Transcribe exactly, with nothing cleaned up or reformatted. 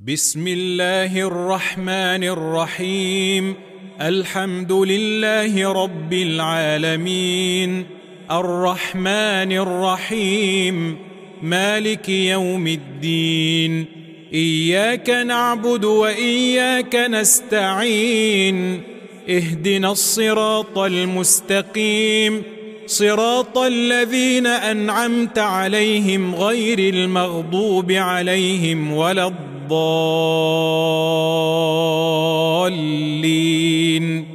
بسم الله الرحمن الرحيم. الحمد لله رب العالمين، الرحمن الرحيم، مالك يوم الدين. إياك نعبد وإياك نستعين، اهدنا الصراط المستقيم، صراط الذين أنعمت عليهم غير المغضوب عليهم ولا الضالين.